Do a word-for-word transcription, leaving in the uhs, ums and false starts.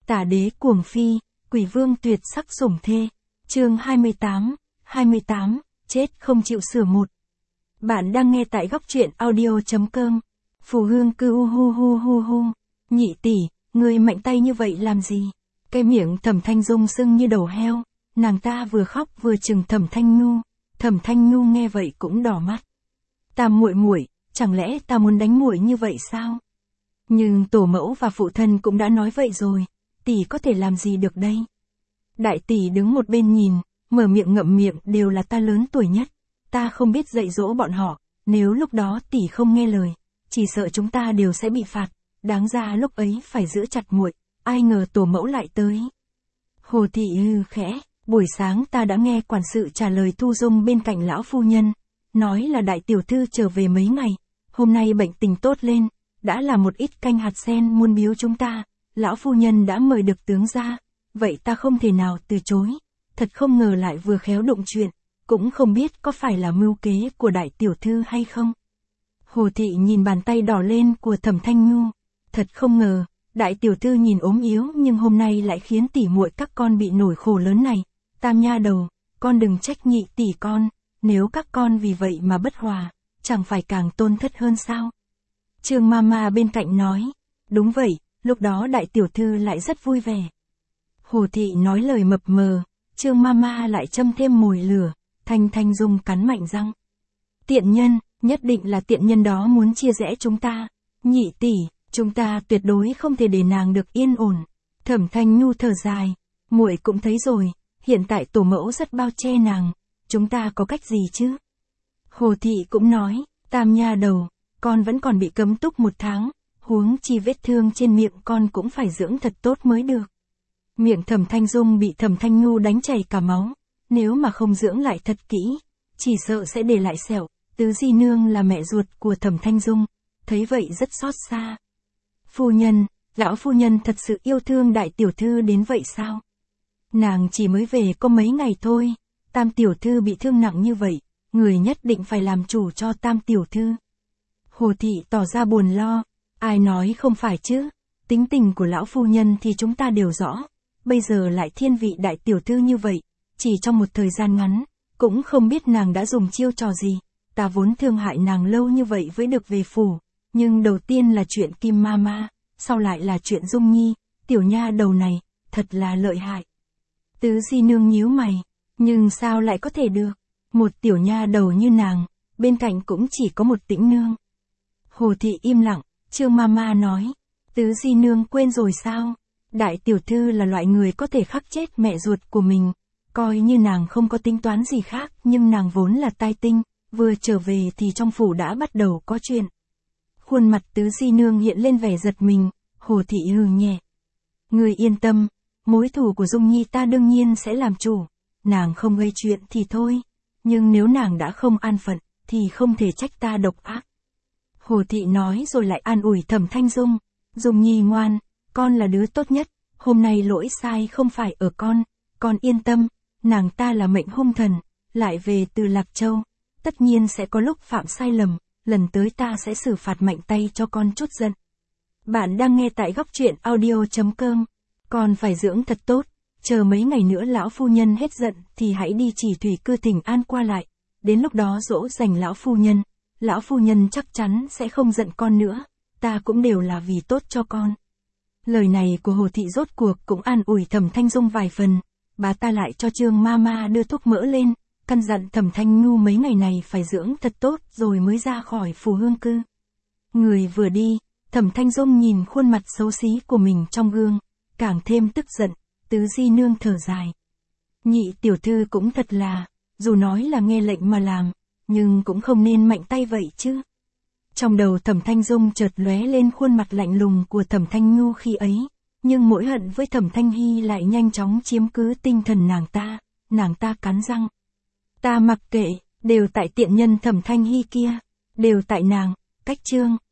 Tả đế cuồng phi, quỷ vương tuyệt sắc sủng thê. Chương hai mươi tám, hai mươi tám, chết không chịu sửa một. Bạn đang nghe tại góc truyện audio.com. Phù Hương cư u hu hu hu hu. Nhị tỷ, ngươi mạnh tay như vậy làm gì? Cái miệng Thẩm Thanh Dung sưng như đầu heo, nàng ta vừa khóc vừa chừng Thẩm Thanh Nhu. Thẩm Thanh Nhu nghe vậy cũng đỏ mắt. Ta muội muội, chẳng lẽ ta muốn đánh muội như vậy sao? Nhưng tổ mẫu và phụ thân cũng đã nói vậy rồi, tỷ có thể làm gì được đây? Đại tỷ đứng một bên nhìn, mở miệng ngậm miệng, đều là ta lớn tuổi nhất, ta không biết dạy dỗ bọn họ, nếu lúc đó tỷ không nghe lời, chỉ sợ chúng ta đều sẽ bị phạt, đáng ra lúc ấy phải giữ chặt muội, ai ngờ tổ mẫu lại tới. Hồ thị hừ khẽ, buổi sáng ta đã nghe quản sự trả lời Thu Dung bên cạnh lão phu nhân, nói là đại tiểu thư trở về mấy ngày, hôm nay bệnh tình tốt lên, đã là một ít canh hạt sen muôn biếu chúng ta, lão phu nhân đã mời được tướng ra, vậy ta không thể nào từ chối, thật không ngờ lại vừa khéo đụng chuyện, cũng không biết có phải là mưu kế của đại tiểu thư hay không. Hồ thị nhìn bàn tay đỏ lên của Thẩm Thanh Nhu, thật không ngờ, đại tiểu thư nhìn ốm yếu nhưng hôm nay lại khiến tỉ muội các con bị nổi khổ lớn này, Tam nha đầu, con đừng trách nhị tỷ con, nếu các con vì vậy mà bất hòa, chẳng phải càng tôn thất hơn sao? Trương Mama bên cạnh nói, đúng vậy, lúc đó đại tiểu thư lại rất vui vẻ. Hồ thị nói lời mập mờ, Trương Mama lại châm thêm mồi lửa, Thanh Thanh Dung cắn mạnh răng. Tiện nhân, nhất định là tiện nhân đó muốn chia rẽ chúng ta, nhị tỷ, chúng ta tuyệt đối không thể để nàng được yên ổn. Thẩm Thanh Nhu thở dài, muội cũng thấy rồi, hiện tại tổ mẫu rất bao che nàng, chúng ta có cách gì chứ? Hồ thị cũng nói, Tam nha đầu, con vẫn còn bị cấm túc một tháng, huống chi vết thương trên miệng con cũng phải dưỡng thật tốt mới được. Miệng Thẩm Thanh Dung bị Thẩm Thanh Nhu đánh chảy cả máu, nếu mà không dưỡng lại thật kỹ, chỉ sợ sẽ để lại sẹo. Tứ di nương là mẹ ruột của Thẩm Thanh Dung, thấy vậy rất xót xa. Phu nhân, lão phu nhân thật sự yêu thương đại tiểu thư đến vậy sao? Nàng chỉ mới về có mấy ngày thôi, Tam tiểu thư bị thương nặng như vậy, người nhất định phải làm chủ cho Tam tiểu thư. Hồ thị tỏ ra buồn lo, ai nói không phải chứ, tính tình của lão phu nhân thì chúng ta đều rõ, bây giờ lại thiên vị đại tiểu thư như vậy, chỉ trong một thời gian ngắn, cũng không biết nàng đã dùng chiêu trò gì, ta vốn thương hại nàng lâu như vậy với được về phủ, nhưng đầu tiên là chuyện Kim Mama, sau lại là chuyện Dung Nhi, tiểu nha đầu này, thật là lợi hại. Tứ di nương nhíu mày, nhưng sao lại có thể được, một tiểu nha đầu như nàng, bên cạnh cũng chỉ có một Tĩnh nương. Hồ thị im lặng, Trương Mama nói, tứ di nương quên rồi sao, đại tiểu thư là loại người có thể khắc chết mẹ ruột của mình, coi như nàng không có tính toán gì khác, nhưng nàng vốn là tai tinh, vừa trở về thì trong phủ đã bắt đầu có chuyện. Khuôn mặt tứ di nương hiện lên vẻ giật mình, Hồ thị hừ nhẹ. Người yên tâm, mối thù của Dung Nhi ta đương nhiên sẽ làm chủ, nàng không gây chuyện thì thôi, nhưng nếu nàng đã không an phận, thì không thể trách ta độc ác. Hồ thị nói rồi lại an ủi Thẩm Thanh Dung, Dung Nhi ngoan, con là đứa tốt nhất, hôm nay lỗi sai không phải ở con, con yên tâm, nàng ta là mệnh hung thần, lại về từ Lạc Châu, tất nhiên sẽ có lúc phạm sai lầm, lần tới ta sẽ xử phạt mạnh tay cho con chút giận. Bạn đang nghe tại góc truyện audio.com, con phải dưỡng thật tốt, chờ mấy ngày nữa lão phu nhân hết giận thì hãy đi Chỉ Thủy Cư thỉnh an qua lại, đến lúc đó dỗ dành lão phu nhân, lão phu nhân chắc chắn sẽ không giận con nữa, ta cũng đều là vì tốt cho con. Lời này của Hồ thị rốt cuộc cũng an ủi Thẩm Thanh Dung vài phần, bà ta lại cho Trương Mama đưa thuốc mỡ lên, căn dặn Thẩm Thanh Nhu mấy ngày này phải dưỡng thật tốt rồi mới ra khỏi Phù Hương cư. Người vừa đi, Thẩm Thanh Dung nhìn khuôn mặt xấu xí của mình trong gương, càng thêm tức giận, tứ di nương thở dài. Nhị tiểu thư cũng thật là, dù nói là nghe lệnh mà làm, nhưng cũng không nên mạnh tay vậy chứ. Trong đầu Thẩm Thanh Dung chợt lóe lên khuôn mặt lạnh lùng của Thẩm Thanh Nhu khi ấy, nhưng mỗi hận với Thẩm Thanh Hy lại nhanh chóng chiếm cứ tinh thần nàng ta, nàng ta cắn răng. Ta mặc kệ, đều tại tiện nhân Thẩm Thanh Hy kia, đều tại nàng, cách Trương